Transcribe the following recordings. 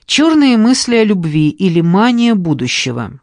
Черные мысли о любви или мания будущего.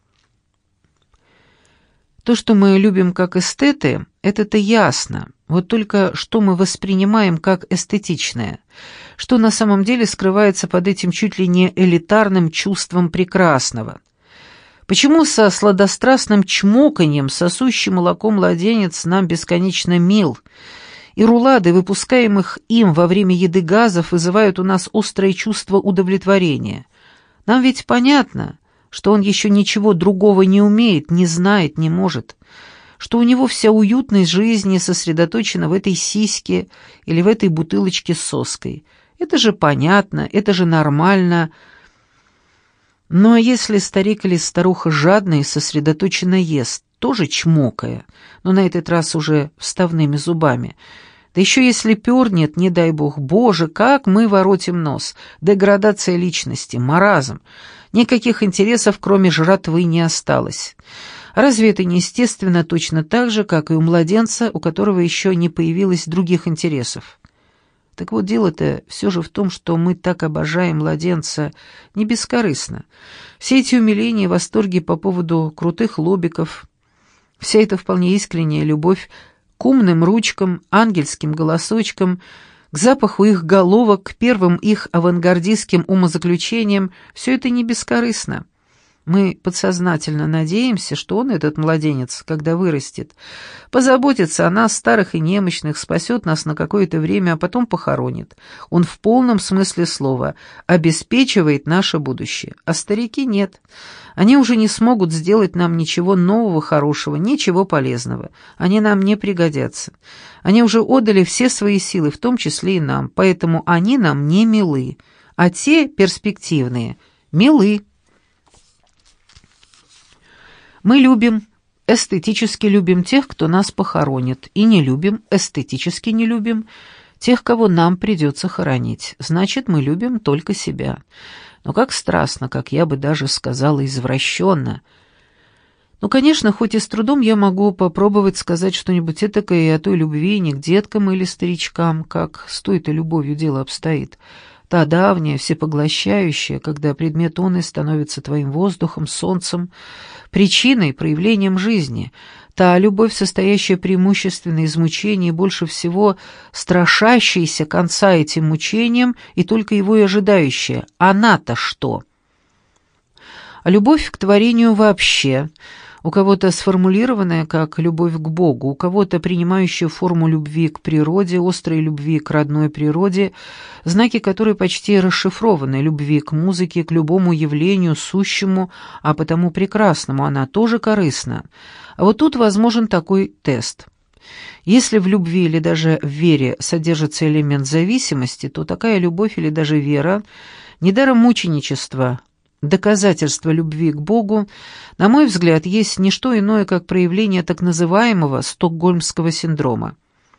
То, что мы любим как эстеты, это-то ясно. Вот только что мы воспринимаем как эстетичное, что на самом деле скрывается под этим чуть ли не элитарным чувством прекрасного. Почему со сладострастным чмоканьем сосущий молоко младенец нам бесконечно мил, и рулады, выпускаемых им во время еды газов, вызывают у нас острое чувство удовлетворения? Нам ведь понятно, что он еще ничего другого не умеет, не знает, не может, что у него вся уютность жизни сосредоточена в этой сиське или в этой бутылочке с соской. Это же понятно, это же нормально. Но если старик или старуха жадно и сосредоточенно ест, тоже чмокая, но на этот раз уже вставными зубами, да еще если пернет, не дай бог, боже, как мы воротим нос, деградация личности, маразм, никаких интересов, кроме жратвы, не осталось. Разве это не естественно точно так же, как и у младенца, у которого еще не появилось других интересов? Так вот, дело-то все же в том, что мы так обожаем младенца не бескорыстно. Все эти умиления и восторги по поводу крутых лобиков, вся эта вполне искренняя любовь к умным ручкам, ангельским голосочкам, к запаху их головок, к первым их авангардистским умозаключениям, все это не бескорыстно. Мы подсознательно надеемся, что он, этот младенец, когда вырастет, позаботится о нас, старых и немощных, спасет нас на какое-то время, а потом похоронит. Он в полном смысле слова обеспечивает наше будущее. А старики нет. Они уже не смогут сделать нам ничего нового, хорошего, ничего полезного. Они нам не пригодятся. Они уже отдали все свои силы, в том числе и нам, поэтому они нам не милы. А те, перспективные, милы. Мы любим, эстетически любим тех, кто нас похоронит, и не любим, эстетически не любим тех, кого нам придется хоронить. Значит, мы любим только себя. Но как страстно, как я бы даже сказала, извращенно. Ну, конечно, хоть и с трудом я могу попробовать сказать что-нибудь этакое и о той любви не к деткам или старичкам, как с той-то любовью дело обстоит. Та давняя, всепоглощающая, когда предмет оной становится твоим воздухом, солнцем, причиной, проявлением жизни. Та любовь, состоящая преимущественно из мучений, больше всего страшащаяся конца этим мучениям и только его и ожидающая. Она-то что? А любовь к творению вообще, у кого-то сформулированная как любовь к Богу, у кого-то принимающая форму любви к природе, острой любви к родной природе, знаки которой почти расшифрованы, любви к музыке, к любому явлению, сущему, а потому прекрасному, она тоже корыстна. А вот тут возможен такой тест. Если в любви или даже в вере содержится элемент зависимости, то такая любовь или даже вера, недаром мученичество, доказательство любви к Богу, на мой взгляд, есть не что иное, как проявление так называемого стокгольмского синдрома.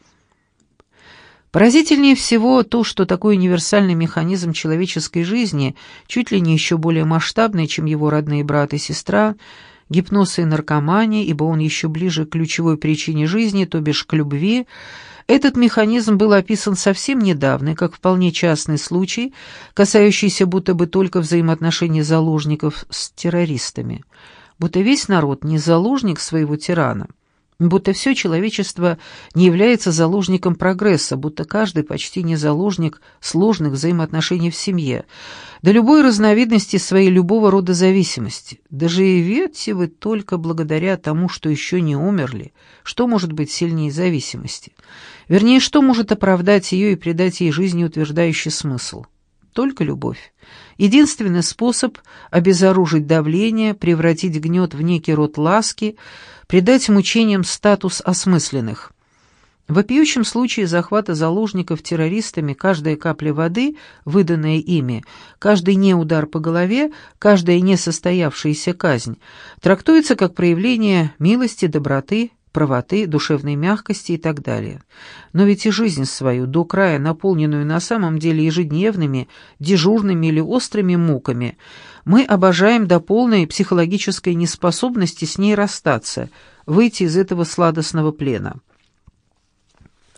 Поразительнее всего то, что такой универсальный механизм человеческой жизни, чуть ли не еще более масштабный, чем его родные брат и сестра, гипноз и наркомания, ибо он еще ближе к ключевой причине жизни, то бишь к любви, этот механизм был описан совсем недавно, как вполне частный случай, касающийся будто бы только взаимоотношений заложников с террористами. Будто весь народ не заложник своего тирана, будто все человечество не является заложником прогресса, будто каждый почти не заложник сложных взаимоотношений в семье, до любой разновидности своей любого рода зависимости. Да живете вы только благодаря тому, что еще не умерли. Что может быть сильнее зависимости? Вернее, что может оправдать ее и придать ей жизнеутверждающий смысл? Только любовь. Единственный способ обезоружить давление, превратить гнет в некий род ласки, придать мучениям статус осмысленных. В вопиющем случае захвата заложников террористами каждая капля воды, выданная ими, каждый неудар по голове, каждая несостоявшаяся казнь, трактуется как проявление милости, доброты, правоты, душевной мягкости и так далее. Но ведь и жизнь свою, до края наполненную на самом деле ежедневными, дежурными или острыми муками, мы обожаем до полной психологической неспособности с ней расстаться, выйти из этого сладостного плена.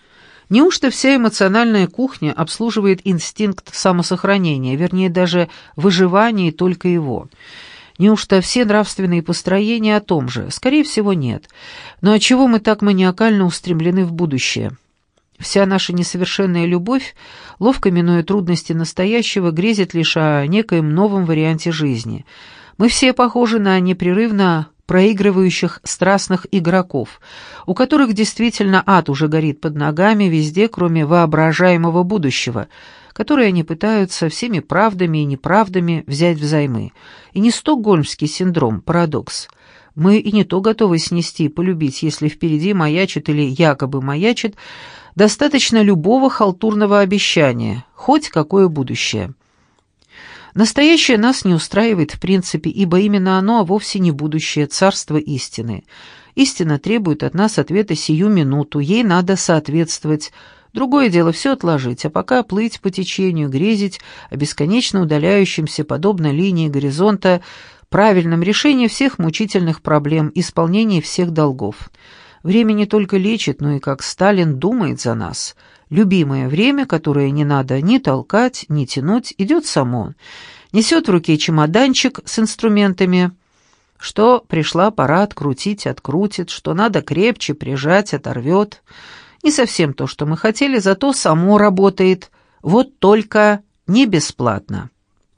Неужто вся эмоциональная кухня обслуживает инстинкт самосохранения, вернее, даже выживание и только его? Неужто все нравственные построения о том же? Скорее всего, нет. Но отчего мы так маниакально устремлены в будущее? Вся наша несовершенная любовь, ловко минуя трудности настоящего, грезит лишь о некоем новом варианте жизни. Мы все похожи на непрерывно проигрывающих страстных игроков, у которых действительно ад уже горит под ногами везде, кроме воображаемого будущего, которое они пытаются всеми правдами и неправдами взять взаймы. И не стокгольмский синдром, парадокс. Мы и не то готовы снести и полюбить, если впереди маячит или якобы маячит достаточно любого халтурного обещания, хоть какое будущее. Настоящее нас не устраивает в принципе, ибо именно оно, а вовсе не будущее, царство истины. Истина требует от нас ответа сию минуту, ей надо соответствовать. Другое дело все отложить, а пока плыть по течению, грезить о бесконечно удаляющемся, подобно линии горизонта, правильном решении всех мучительных проблем, исполнении всех долгов. Время не только лечит, но и, как Сталин, думает за нас. Любимое время, которое не надо ни толкать, ни тянуть, идет само. Несет в руке чемоданчик с инструментами. Что пришла пора открутить, открутит, что надо крепче прижать, оторвет. Не совсем то, что мы хотели, зато само работает. Вот только не бесплатно.